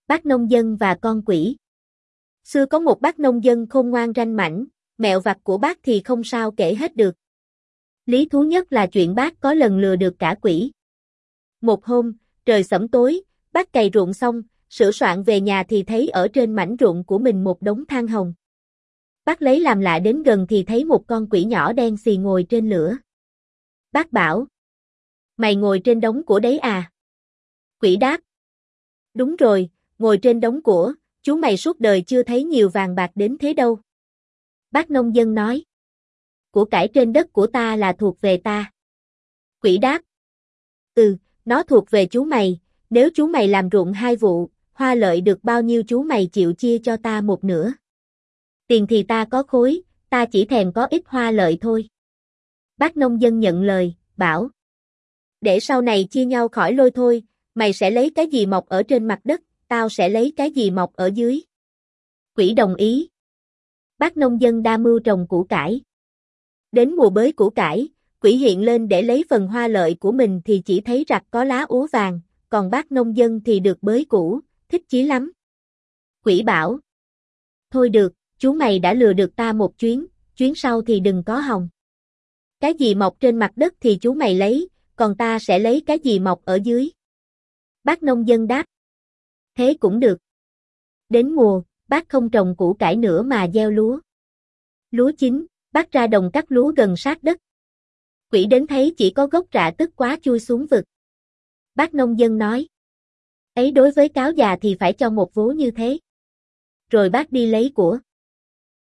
Bác nông dân và con quỷ. Xưa có một bác nông dân khôn ngoan ranh mãnh, mẹo vặt của bác thì không sao kể hết được. Lý thú nhất là chuyện bác có lần lừa được cả quỷ. Một hôm, trời sẫm tối, bác cày ruộng xong, sửa soạn về nhà thì thấy ở trên mảnh ruộng của mình một đống than hồng. Bác lấy làm lạ đến gần thì thấy một con quỷ nhỏ đen xì ngồi trên lửa. Bác bảo: "Mày ngồi trên đống của đấy à?" Quỷ đáp: "Đúng rồi, ngồi trên đống của, chú mày suốt đời chưa thấy nhiều vàng bạc đến thế đâu." Bác nông dân nói: "Của cải trên đất của ta là thuộc về ta." Quỷ đáp: "Ừ, nó thuộc về chú mày, nếu chú mày làm ruộng 2 vụ, hoa lợi được bao nhiêu chú mày chịu chia cho ta 1/2. Tiền thì ta có khối, ta chỉ thèm có ít hoa lợi thôi." Bác nông dân nhận lời, bảo: "Để sau này chia nhau khỏi lôi thôi, mày sẽ lấy cái gì mọc ở trên mặt đất, tao sẽ lấy cái gì mọc ở dưới." Quỷ đồng ý. Bác nông dân đa mưu trồng củ cải. Đến mùa bới củ cải, quỷ hiện lên để lấy phần hoa lợi của mình thì chỉ thấy rặt có lá úa vàng, còn bác nông dân thì được bới củ, thích chí lắm. Quỷ bảo: "Thôi được, chú mày đã lừa được ta một chuyến, chuyến sau thì đừng có hòng. Cái gì mọc trên mặt đất thì chú mày lấy, còn ta sẽ lấy cái gì mọc ở dưới." Bác nông dân đáp: "Thế cũng được." Đến mùa, bác không trồng củ cải nữa mà gieo lúa. Lúa chín, bác ra đồng cắt lúa gần sát đất. Quỷ đến thấy chỉ có gốc rạ tức quá chui xuống vực. Bác nông dân nói: "Ấy đối với cáo già thì phải cho một vố như thế." Rồi bác đi lấy của.